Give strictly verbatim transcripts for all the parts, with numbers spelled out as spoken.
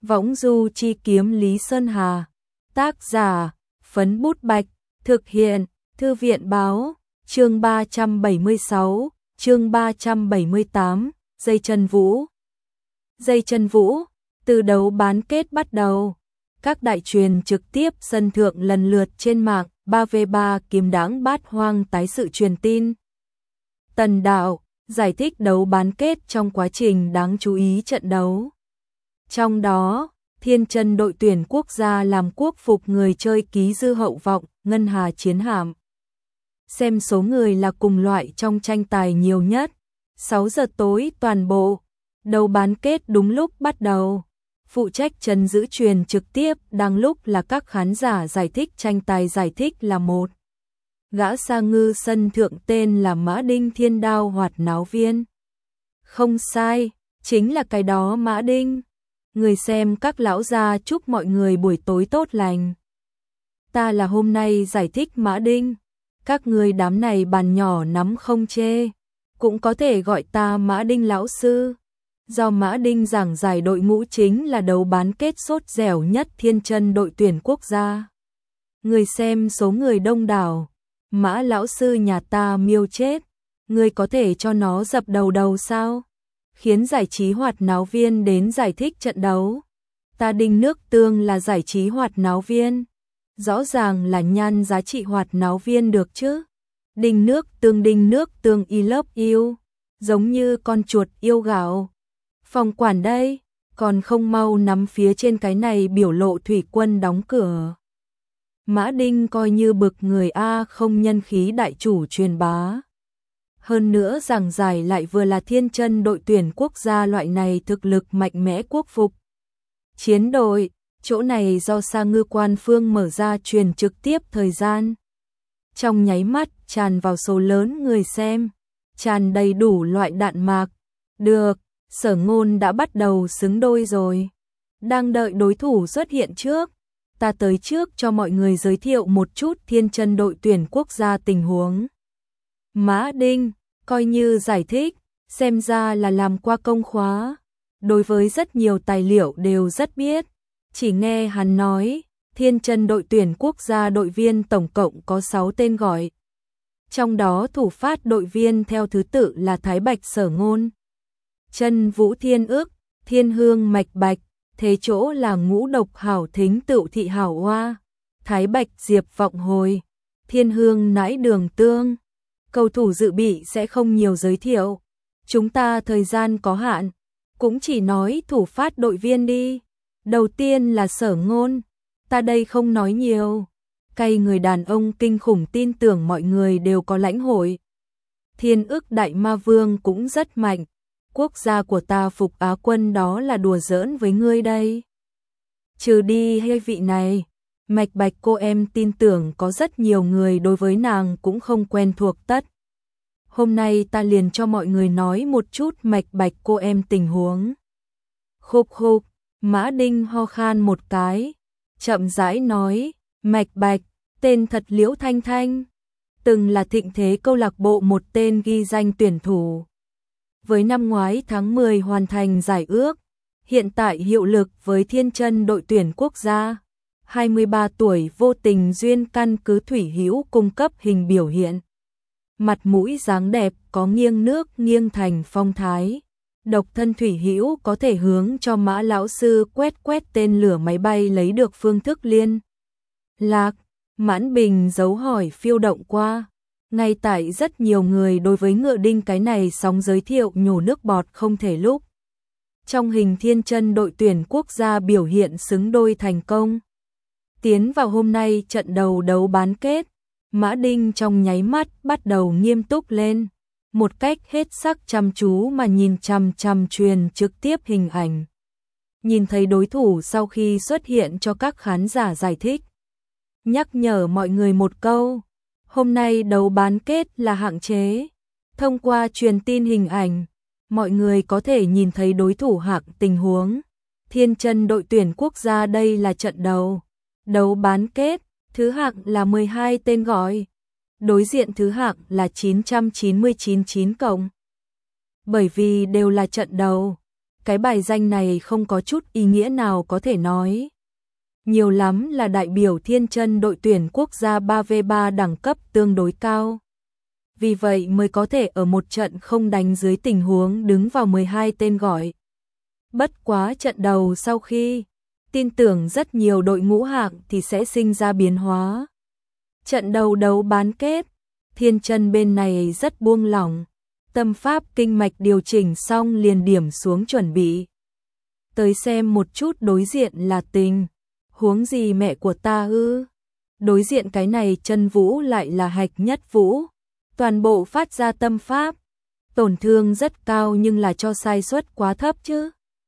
Võng du chi kiếm Lý Sơn Hà. Tác giả, Phấn Bút Bạch. Thực hiện, Thư viện báo. Chương ba trăm bảy mươi sáu, chương ba trăm bảy mươi tám, dây chân vũ. Dây chân vũ, từ đấu bán kết bắt đầu. Các đại truyền trực tiếp sân thượng lần lượt trên mạng, ba vs ba kiếm đãng bát hoang tái sự truyền tin. Tần Đạo giải thích đấu bán kết trong quá trình đáng chú ý trận đấu. Trong đó, Thiên Chân đội tuyển quốc gia làm quốc phục người chơi ký dư hậu vọng, ngân hà chiến hạm. Xem số người là cùng loại trong tranh tài nhiều nhất. sáu giờ tối toàn bộ, đấu bán kết đúng lúc bắt đầu. Phụ trách trấn giữ truyền trực tiếp đang lúc là các khán giả giải thích tranh tài giải thích là một. Gã sa ngư sân thượng tên là Mã Đinh Thiên Đao Hoạt Náo Viên. Không sai, chính là cái đó Mã Đinh. Người xem các lão gia chúc mọi người buổi tối tốt lành. Ta là hôm nay giải thích Mã Đinh. Các người đám này bàn nhỏ nắm không chê. Cũng có thể gọi ta Mã Đinh lão sư. Do Mã Đinh giảng giải đội ngũ chính là đấu bán kết sốt dẻo nhất Thiên Chân đội tuyển quốc gia. Người xem số người đông đảo. Mã lão sư nhà ta miêu chết. Người có thể cho nó dập đầu đầu sao? Khiến giải trí Hoạt Náo Viên đến giải thích trận đấu. Ta Đinh Nước Tương là giải trí Hoạt Náo Viên. Rõ ràng là nhan giá trị Hoạt Náo Viên được chứ. Đinh Nước Tương Đinh Nước Tương I love you. Giống như con chuột yêu gạo. Phòng quản đây, còn không mau nắm phía trên cái này biểu lộ thủy quân đóng cửa. Mã Đinh coi như bực người A không nhân khí đại chủ truyền bá. Hơn nữa giảng giải lại vừa là Thiên Chân đội tuyển quốc gia loại này thực lực mạnh mẽ quốc phục. Chiến đội, chỗ này do Sa Ngư Quan Phương mở ra truyền trực tiếp thời gian. Trong nháy mắt tràn vào số lớn người xem, tràn đầy đủ loại đạn mạc. Được, Sở Ngôn đã bắt đầu xứng đôi rồi. Đang đợi đối thủ xuất hiện trước. Ta tới trước cho mọi người giới thiệu một chút Thiên Chân đội tuyển quốc gia tình huống. Mã Đinh, coi như giải thích, xem ra là làm qua công khóa. Đối với rất nhiều tài liệu đều rất biết. Chỉ nghe hắn nói, Thiên Chân đội tuyển quốc gia đội viên tổng cộng có sáu tên gọi. Trong đó thủ phát đội viên theo thứ tự là Thái Bạch Sở Ngôn, Chân Vũ Thiên Ức, Thiên Hương Mạch Bạch, thế chỗ là Ngũ Độc Hảo Thính Tựu Thị Hảo Hoa, Thái Bạch Diệp Vọng Hồi, Thiên Hương Nãi Đường Tương. Cầu thủ dự bị sẽ không nhiều giới thiệu. Chúng ta thời gian có hạn, cũng chỉ nói thủ phát đội viên đi. Đầu tiên là Sở Ngôn, ta đây không nói nhiều. Cay người đàn ông kinh khủng tin tưởng mọi người đều có lãnh hội. Thiên Ức Đại Ma Vương cũng rất mạnh. Quốc gia của ta phục Á quân đó là đùa giỡn với ngươi đây. Trừ đi hay vị này, Mạch Bạch cô em tin tưởng có rất nhiều người đối với nàng cũng không quen thuộc tất. Hôm nay ta liền cho mọi người nói một chút Mạch Bạch cô em tình huống. Khục khục, Mã Đinh ho khan một cái, chậm rãi nói, Mạch Bạch, tên thật Liễu Thanh Thanh, từng là thịnh thế câu lạc bộ một tên ghi danh tuyển thủ. Với năm ngoái tháng mười hoàn thành giải ước, hiện tại hiệu lực với Thiên Chân đội tuyển quốc gia. hai mươi ba tuổi vô tình duyên căn cứ Thủy Hữu cung cấp hình biểu hiện. Mặt mũi dáng đẹp có nghiêng nước nghiêng thành phong thái. Độc thân Thủy Hữu có thể hướng cho Mã lão sư quét quét tên lửa máy bay lấy được phương thức liên lạc. Mãn Bình dấu hỏi phiêu động qua. Ngay tại rất nhiều người đối với Ngựa Đinh cái này sóng giới thiệu nhổ nước bọt không thể lúc. Trong hình Thiên Chân đội tuyển quốc gia biểu hiện xứng đôi thành công. Tiến vào hôm nay trận đầu đấu bán kết, Mã Đinh trong nháy mắt bắt đầu nghiêm túc lên. Một cách hết sắc chăm chú mà nhìn chằm chằm truyền trực tiếp hình ảnh. Nhìn thấy đối thủ sau khi xuất hiện cho các khán giả giải thích. Nhắc nhở mọi người một câu. Hôm nay đấu bán kết là hạng chế. Thông qua truyền tin hình ảnh, mọi người có thể nhìn thấy đối thủ hạng tình huống. Thiên Chân đội tuyển quốc gia đây là trận đầu. Đấu bán kết, thứ hạng là mười hai tên gọi. Đối diện thứ hạng là chín trăm chín mươi chín chín cộng. Bởi vì đều là trận đầu, cái bài danh này không có chút ý nghĩa nào có thể nói. Nhiều lắm là đại biểu Thiên Chân đội tuyển quốc gia ba vs ba đẳng cấp tương đối cao. Vì vậy mới có thể ở một trận không đánh dưới tình huống đứng vào mười hai tên gọi. Bất quá trận đầu sau khi, tin tưởng rất nhiều đội ngũ hạng thì sẽ sinh ra biến hóa. Trận đầu đấu bán kết, Thiên Chân bên này rất buông lỏng, tâm pháp kinh mạch điều chỉnh xong liền điểm xuống chuẩn bị. Tới xem một chút đối diện là Tình, huống gì mẹ của ta ư? Đối diện cái này Chân Vũ lại là Hạch Nhất Vũ, toàn bộ phát ra tâm pháp, tổn thương rất cao nhưng là cho sai suất quá thấp chứ.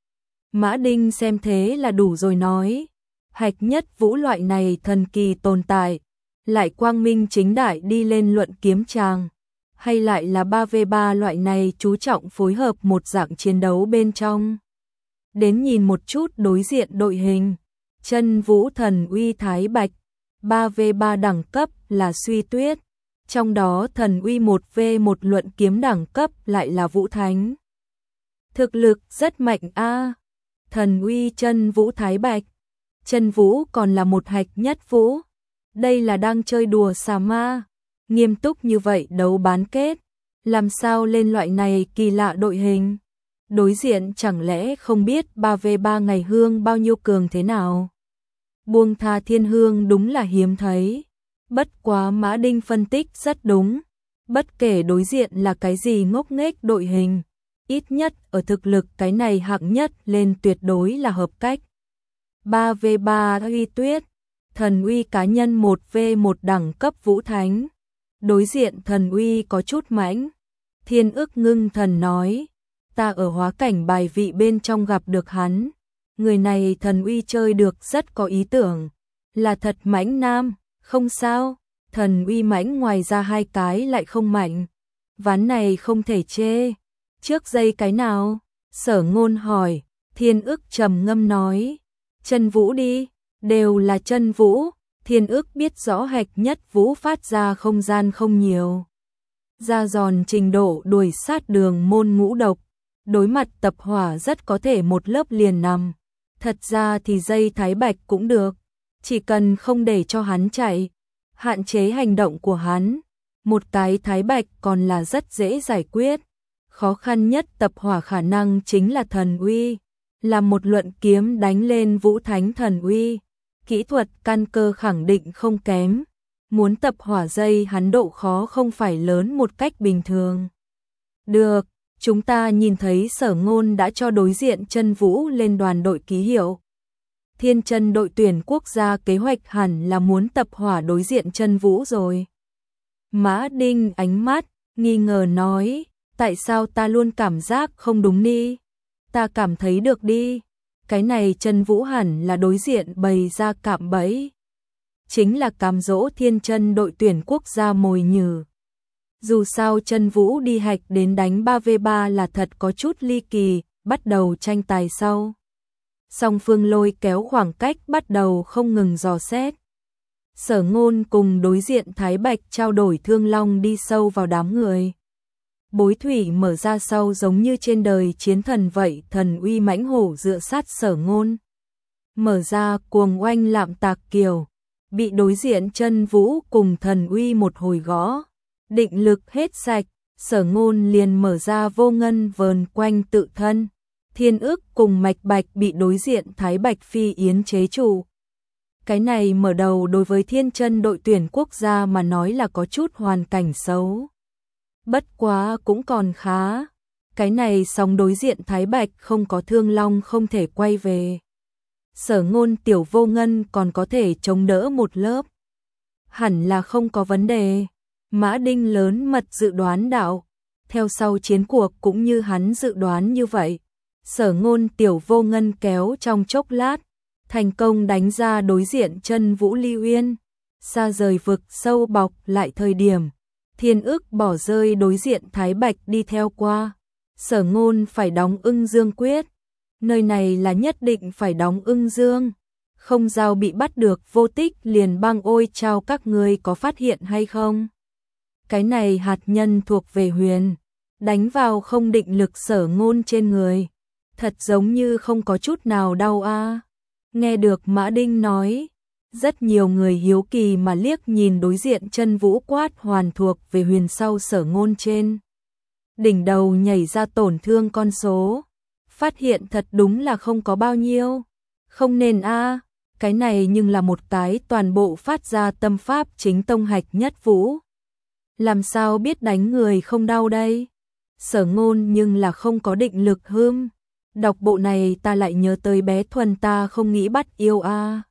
Mã Đinh xem thế là đủ rồi nói, Hạch Nhất Vũ loại này thần kỳ tồn tại, lại quang minh chính đại đi lên luận kiếm tràng, hay lại là ba vs ba loại này chú trọng phối hợp một dạng chiến đấu bên trong. Đến nhìn một chút đối diện đội hình, Chân Vũ Thần Uy Thái Bạch, ba vs ba đẳng cấp là Suy Tuyết, trong đó Thần Uy một vs một luận kiếm đẳng cấp lại là Vũ Thánh. Thực lực rất mạnh a. Thần Uy Chân Vũ Thái Bạch, Chân Vũ còn là một Hạch Nhất Vũ. Đây là đang chơi đùa xà ma, nghiêm túc như vậy đấu bán kết, làm sao lên loại này kỳ lạ đội hình? Đối diện chẳng lẽ không biết ba vs ba ngày hương bao nhiêu cường thế nào? Buông tha thiên hương đúng là hiếm thấy. Bất quá Mã Đinh phân tích rất đúng. Bất kể đối diện là cái gì ngốc nghếch đội hình, ít nhất ở thực lực cái này hạng nhất lên tuyệt đối là hợp cách. ba vs ba Uy Tuyết, Thần Uy cá nhân một vs một đẳng cấp Vũ Thánh. Đối diện Thần Uy có chút mãnh. Thiên Ức Ngưng Thần nói, ta ở hóa cảnh bài vị bên trong gặp được hắn. Người này Thần Uy chơi được rất có ý tưởng, là thật mãnh nam, không sao. Thần Uy mãnh ngoài ra hai cái lại không mạnh. Ván này không thể chê. Trước giây cái nào? Sở Ngôn hỏi. Thiên Ức trầm ngâm nói, Chân Vũ đi, đều là Chân Vũ. Thiên Ức biết rõ Hạch Nhất Vũ phát ra không gian không nhiều, ra giòn trình độ đuổi sát đường môn ngũ độc, đối mặt tập hỏa rất có thể một lớp liền nằm. Thật ra thì dây Thái Bạch cũng được, chỉ cần không để cho hắn chạy, hạn chế hành động của hắn, một cái Thái Bạch còn là rất dễ giải quyết. Khó khăn nhất tập hỏa khả năng chính là Thần Uy, là một luận kiếm đánh lên Vũ Thánh Thần Uy, kỹ thuật căn cơ khẳng định không kém. Muốn tập hỏa dây hắn độ khó không phải lớn một cách bình thường. Được, chúng ta nhìn thấy Sở Ngôn đã cho đối diện Chân Vũ lên đoàn đội ký hiệu. Thiên Chân đội tuyển quốc gia kế hoạch hẳn là muốn tập hỏa đối diện Chân Vũ rồi. Mã Đinh ánh mắt nghi ngờ nói, tại sao ta luôn cảm giác không đúng đi? Ta cảm thấy được đi. Cái này Chân Vũ hẳn là đối diện bày ra cạm bẫy, chính là cám dỗ Thiên Chân đội tuyển quốc gia mồi nhử. Dù sao Chân Vũ đi Hạch đến đánh ba vs ba là thật có chút ly kỳ, bắt đầu tranh tài sau. Song phương lôi kéo khoảng cách bắt đầu không ngừng dò xét. Sở Ngôn cùng đối diện Thái Bạch trao đổi thương long đi sâu vào đám người. Bối thủy mở ra sau giống như trên đời chiến thần vậy, Thần Uy mãnh hổ dựa sát Sở Ngôn. Mở ra cuồng oanh lạm tạc kiều, bị đối diện Chân Vũ cùng Thần Uy một hồi gõ, định lực hết sạch, Sở Ngôn liền mở ra vô ngân vờn quanh tự thân. Thiên Ức cùng Mạch Bạch bị đối diện Thái Bạch phi yến chế trụ. Cái này mở đầu đối với Thiên Chân đội tuyển quốc gia mà nói là có chút hoàn cảnh xấu. Bất quá cũng còn khá. Cái này song đối diện Thái Bạch không có thương long không thể quay về. Sở Ngôn tiểu vô ngân còn có thể chống đỡ một lớp. Hẳn là không có vấn đề. Mã Đinh lớn mật dự đoán đạo. Theo sau chiến cuộc cũng như hắn dự đoán như vậy. Sở Ngôn tiểu vô ngân kéo trong chốc lát, thành công đánh ra đối diện Chân Vũ Ly Uyên. Xa rời vực sâu bọc lại thời điểm, Thiên Ức bỏ rơi đối diện Thái Bạch đi theo qua. Sở Ngôn phải đóng Ưng Dương quyết. Nơi này là nhất định phải đóng Ưng Dương. Không giao bị bắt được vô tích liền băng ôi chao, các ngươi có phát hiện hay không? Cái này hạt nhân thuộc về huyền, đánh vào không định lực Sở Ngôn trên người. Thật giống như không có chút nào đau a. Nghe được Mã Đinh nói, rất nhiều người hiếu kỳ mà liếc nhìn đối diện chân vũ quát hoàn thuộc về huyền sau Sở Ngôn trên. Đỉnh đầu nhảy ra tổn thương con số, phát hiện thật đúng là không có bao nhiêu. Không nên a, cái này nhưng là một cái toàn bộ phát ra tâm pháp chính tông hạch nhất vũ. Làm sao biết đánh người không đau đây? Sở Ngôn nhưng là không có định lực hưm. Đọc bộ này ta lại nhớ tới bé Thuần ta không nghĩ bắt yêu a.